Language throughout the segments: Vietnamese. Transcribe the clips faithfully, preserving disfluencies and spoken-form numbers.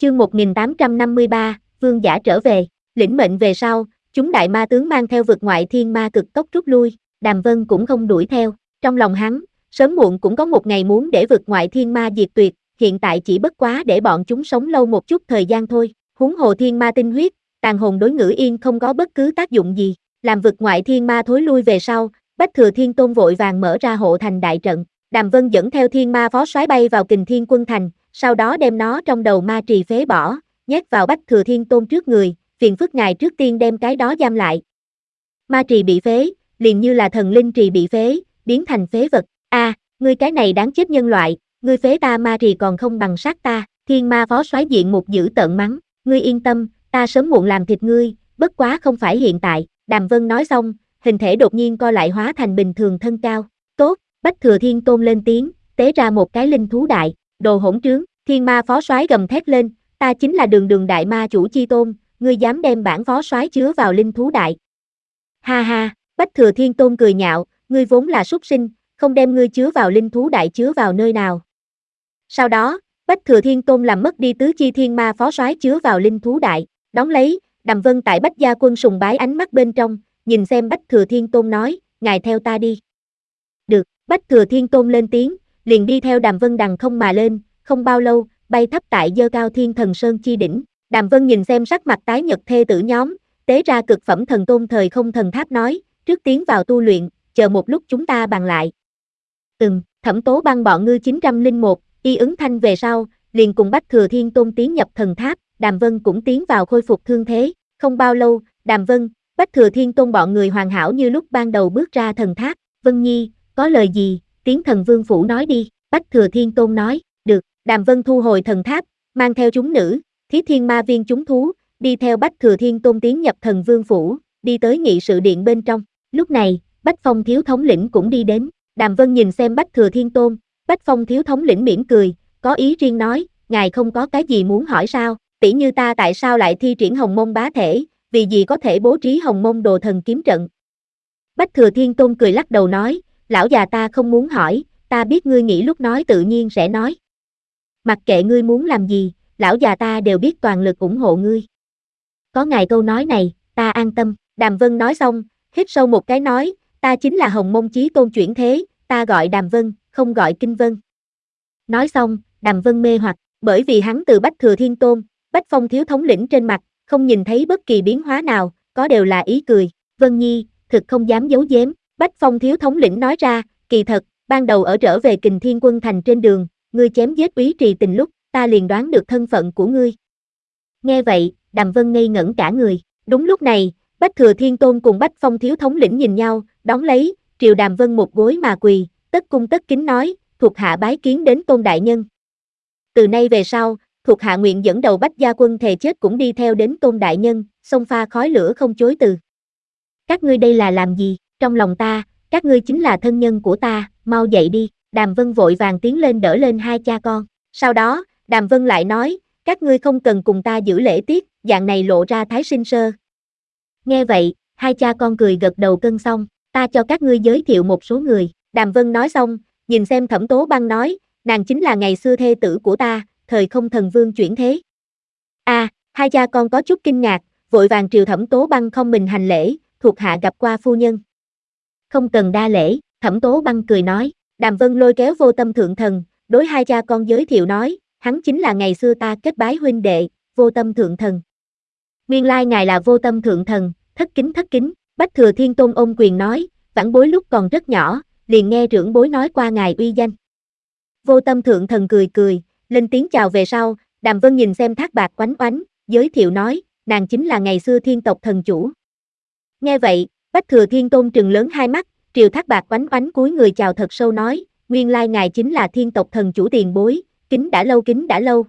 Chương một nghìn tám trăm năm mươi ba, Vương giả trở về. Lĩnh mệnh về sau, chúng đại ma tướng mang theo vực ngoại thiên ma cực tốc rút lui, Đàm Vân cũng không đuổi theo. Trong lòng hắn, sớm muộn cũng có một ngày muốn để vực ngoại thiên ma diệt tuyệt, hiện tại chỉ bất quá để bọn chúng sống lâu một chút thời gian thôi. Huống hồ thiên ma tinh huyết, tàn hồn đối ngữ yên không có bất cứ tác dụng gì, làm vực ngoại thiên ma thối lui về sau, Bách Thừa Thiên Tôn vội vàng mở ra hộ thành đại trận. Đàm Vân dẫn theo thiên ma phó soái bay vào Kình Thiên Quân Thành, sau đó đem nó trong đầu ma trì phế bỏ, nhét vào Bách Thừa Thiên Tôn trước người, phiền phức ngài trước tiên đem cái đó giam lại. Ma trì bị phế, liền như là thần linh trì bị phế, biến thành phế vật. A, à, ngươi cái này đáng chết nhân loại, ngươi phế ta ma trì còn không bằng sát ta. Thiên ma phó soái diện một dữ tợn mắng, ngươi yên tâm, ta sớm muộn làm thịt ngươi, bất quá không phải hiện tại. Đàm Vân nói xong, hình thể đột nhiên co lại hóa thành bình thường thân cao. Tốt, Bách Thừa Thiên Tôn lên tiếng, tế ra một cái linh thú đại, đồ hỗn trướng. Thiên ma phó soái gầm thét lên, ta chính là đường đường đại ma chủ chi tôn, ngươi dám đem bản phó soái chứa vào linh thú đại. Ha ha, Bách Thừa Thiên Tôn cười nhạo, ngươi vốn là súc sinh, không đem ngươi chứa vào linh thú đại chứa vào nơi nào. Sau đó, Bách Thừa Thiên Tôn làm mất đi tứ chi thiên ma phó soái chứa vào linh thú đại, đón lấy, Đàm Vân tại Bách Gia Quân sùng bái ánh mắt bên trong, nhìn xem Bách Thừa Thiên Tôn nói, ngài theo ta đi. Được, Bách Thừa Thiên Tôn lên tiếng, liền đi theo Đàm Vân đằng không mà lên, không bao lâu, bay thấp tại dơ cao thiên thần sơn chi đỉnh. Đàm Vân nhìn xem sắc mặt tái nhật thê tử nhóm, tế ra cực phẩm thần tôn thời không thần tháp nói, trước tiến vào tu luyện, chờ một lúc chúng ta bàn lại. Ừm, Thẩm Tố Băng bọn ngươi chín trăm lẻ một, y ứng thanh về sau, liền cùng Bách Thừa Thiên Tôn tiến nhập thần tháp, Đàm Vân cũng tiến vào khôi phục thương thế. Không bao lâu, Đàm Vân, Bách Thừa Thiên Tôn bọn người hoàn hảo như lúc ban đầu bước ra thần tháp. Vân Nhi, có lời gì, tiến thần vương phủ nói đi. Bách Thừa Thiên Tôn nói, được. Đàm Vân thu hồi thần tháp, mang theo chúng nữ, Thí Thiên Ma Viên chúng thú, đi theo Bách Thừa Thiên Tôn tiến nhập thần vương phủ, đi tới nghị sự điện bên trong. Lúc này, Bách Phong thiếu thống lĩnh cũng đi đến. Đàm Vân nhìn xem Bách Thừa Thiên Tôn, Bách Phong thiếu thống lĩnh mỉm cười, có ý riêng nói, ngài không có cái gì muốn hỏi sao, tỷ như ta tại sao lại thi triển Hồng Mông bá thể, vì gì có thể bố trí Hồng Mông đồ thần kiếm trận. Bách Thừa Thiên Tôn cười lắc đầu nói, lão già ta không muốn hỏi, ta biết ngươi nghĩ lúc nói tự nhiên sẽ nói. Mặc kệ ngươi muốn làm gì, lão già ta đều biết toàn lực ủng hộ ngươi. Có ngài câu nói này, ta an tâm. Đàm Vân nói xong, hít sâu một cái nói, ta chính là Hồng Mông Chí Tôn chuyển thế, ta gọi Đàm Vân, không gọi Kinh Vân. Nói xong, Đàm Vân mê hoặc, bởi vì hắn từ Bách Thừa Thiên Tôn, Bách Phong thiếu thống lĩnh trên mặt, không nhìn thấy bất kỳ biến hóa nào, có đều là ý cười. Vân Nhi, thực không dám giấu giếm. Bách Phong thiếu thống lĩnh nói ra, kỳ thật, ban đầu ở trở về Kình Thiên Quân Thành trên đường, ngươi chém giết Úy Trì Tình lúc, ta liền đoán được thân phận của ngươi. Nghe vậy, Đàm Vân ngây ngẩn cả người. Đúng lúc này, Bách Thừa Thiên Tôn cùng Bách Phong thiếu thống lĩnh nhìn nhau, đón lấy, triều Đàm Vân một gối mà quỳ, tất cung tất kính nói, thuộc hạ bái kiến đến Tôn đại nhân. Từ nay về sau, thuộc hạ nguyện dẫn đầu Bách Gia Quân thề chết cũng đi theo đến Tôn đại nhân, xông pha khói lửa không chối từ. Các ngươi đây là làm gì? Trong lòng ta, các ngươi chính là thân nhân của ta, mau dậy đi. Đàm Vân vội vàng tiến lên đỡ lên hai cha con. Sau đó, Đàm Vân lại nói, các ngươi không cần cùng ta giữ lễ tiết, dạng này lộ ra thái sinh sơ. Nghe vậy, hai cha con cười gật đầu cân xong, ta cho các ngươi giới thiệu một số người. Đàm Vân nói xong, nhìn xem Thẩm Tố Băng nói, nàng chính là ngày xưa thê tử của ta, thời không thần vương chuyển thế. A, à, hai cha con có chút kinh ngạc, vội vàng triều Thẩm Tố Băng không mình hành lễ, thuộc hạ gặp qua phu nhân. Không cần đa lễ, Thẩm Tố Băng cười nói. Đàm Vân lôi kéo Vô Tâm Thượng Thần, đối hai cha con giới thiệu nói, hắn chính là ngày xưa ta kết bái huynh đệ, Vô Tâm Thượng Thần. Nguyên lai ngài là Vô Tâm Thượng Thần, thất kính thất kính. Bách Thừa Thiên Tôn ôm quyền nói, vãn bối lúc còn rất nhỏ, liền nghe trưởng bối nói qua ngài uy danh. Vô Tâm Thượng Thần cười cười, lên tiếng chào về sau, Đàm Vân nhìn xem Thác Bạc Oánh Oánh, giới thiệu nói, nàng chính là ngày xưa Thiên tộc thần chủ. Nghe vậy, Bách Thừa Thiên Tôn trừng lớn hai mắt, triều Thác Bạc Oánh Oánh cúi người chào thật sâu nói, nguyên lai ngài chính là Thiên tộc thần chủ tiền bối, kính đã lâu kính đã lâu.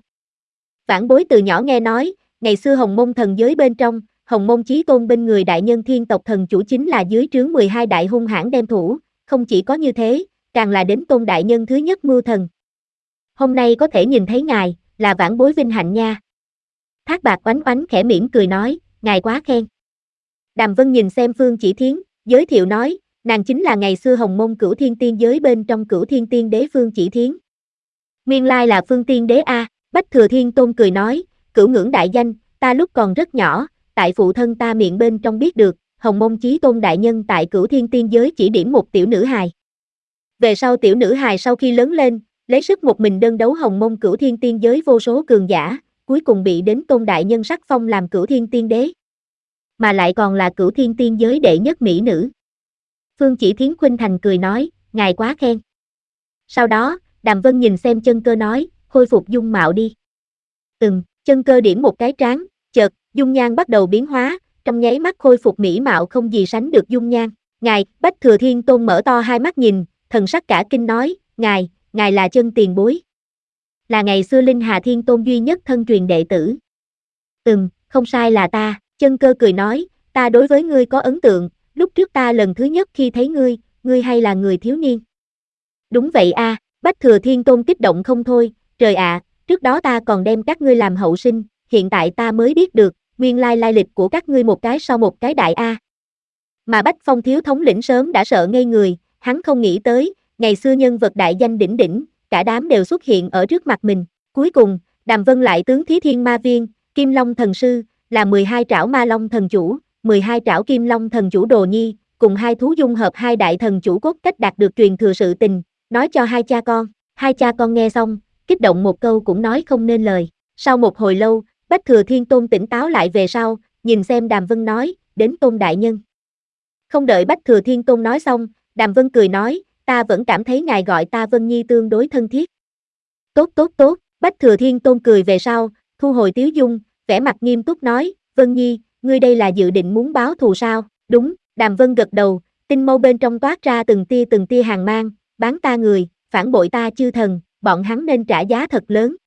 Vãn bối từ nhỏ nghe nói, ngày xưa Hồng Mông thần giới bên trong, Hồng Mông Chí Tôn bên người đại nhân Thiên tộc thần chủ chính là dưới trướng mười hai đại hung hãn đem thủ, không chỉ có như thế, càng là đến Tôn đại nhân thứ nhất mưu thần. Hôm nay có thể nhìn thấy ngài, là vãn bối vinh hạnh nha. Thác Bạc Oánh Oánh khẽ mỉm cười nói, ngài quá khen. Đàm Vân nhìn xem Phương Chỉ Thiến, giới thiệu nói, nàng chính là ngày xưa Hồng Mông Cửu Thiên Tiên giới bên trong Cửu Thiên Tiên đế Phương Chỉ Thiến. Nguyên lai là Phương Tiên đế a. Bách Thừa Thiên Tôn cười nói, cửu ngưỡng đại danh, ta lúc còn rất nhỏ, tại phụ thân ta miệng bên trong biết được, Hồng Mông Chí Tôn đại nhân tại Cửu Thiên Tiên giới chỉ điểm một tiểu nữ hài. Về sau tiểu nữ hài sau khi lớn lên, lấy sức một mình đơn đấu Hồng Mông Cửu Thiên Tiên giới vô số cường giả, cuối cùng bị đến Tôn đại nhân sắc phong làm Cửu Thiên Tiên đế. Mà lại còn là Cửu Thiên Tiên giới đệ nhất mỹ nữ. Phương Chỉ Thiến khuynh thành cười nói, ngài quá khen. Sau đó, Đàm Vân nhìn xem Chân Cơ nói, khôi phục dung mạo đi. Ừm, Chân Cơ điểm một cái trán, chợt, dung nhan bắt đầu biến hóa, trong nháy mắt khôi phục mỹ mạo không gì sánh được dung nhan. Ngài, Bách Thừa Thiên Tôn mở to hai mắt nhìn, thần sắc cả kinh nói, ngài, ngài là Chân tiền bối. Là ngày xưa Linh Hà Thiên Tôn duy nhất thân truyền đệ tử. Ừm, không sai là ta, Chân Cơ cười nói, ta đối với ngươi có ấn tượng, lúc trước ta lần thứ nhất khi thấy ngươi, ngươi hay là người thiếu niên. Đúng vậy a, à, Bách Thừa Thiên Tôn kích động không thôi, trời ạ, à, trước đó ta còn đem các ngươi làm hậu sinh, hiện tại ta mới biết được, nguyên lai lai lịch của các ngươi một cái sau một cái đại a. À. Mà Bách Phong thiếu thống lĩnh sớm đã sợ ngây người, hắn không nghĩ tới, ngày xưa nhân vật đại danh đỉnh đỉnh, cả đám đều xuất hiện ở trước mặt mình. Cuối cùng, Đàm Vân lại tướng Thí Thiên Ma Viên, Kim Long Thần Sư, là mười hai trảo Ma Long Thần Chủ, mười hai trảo Kim Long Thần Chủ Đồ Nhi, cùng hai thú dung hợp hai đại thần chủ cốt cách đạt được truyền thừa sự tình, nói cho hai cha con. Hai cha con nghe xong, kích động một câu cũng nói không nên lời. Sau một hồi lâu, Bách Thừa Thiên Tôn tỉnh táo lại về sau, nhìn xem Đàm Vân nói, đến Tôn đại nhân. Không đợi Bách Thừa Thiên Tôn nói xong, Đàm Vân cười nói, ta vẫn cảm thấy ngài gọi ta Vân Nhi tương đối thân thiết. Tốt tốt tốt, Bách Thừa Thiên Tôn cười về sau, thu hồi tiếu dung, vẻ mặt nghiêm túc nói, Vân Nhi, ngươi đây là dự định muốn báo thù sao? Đúng, Đàm Vân gật đầu, tinh mâu bên trong toát ra từng tia từng tia hàn mang, bán ta người, phản bội ta chư thần, bọn hắn nên trả giá thật lớn.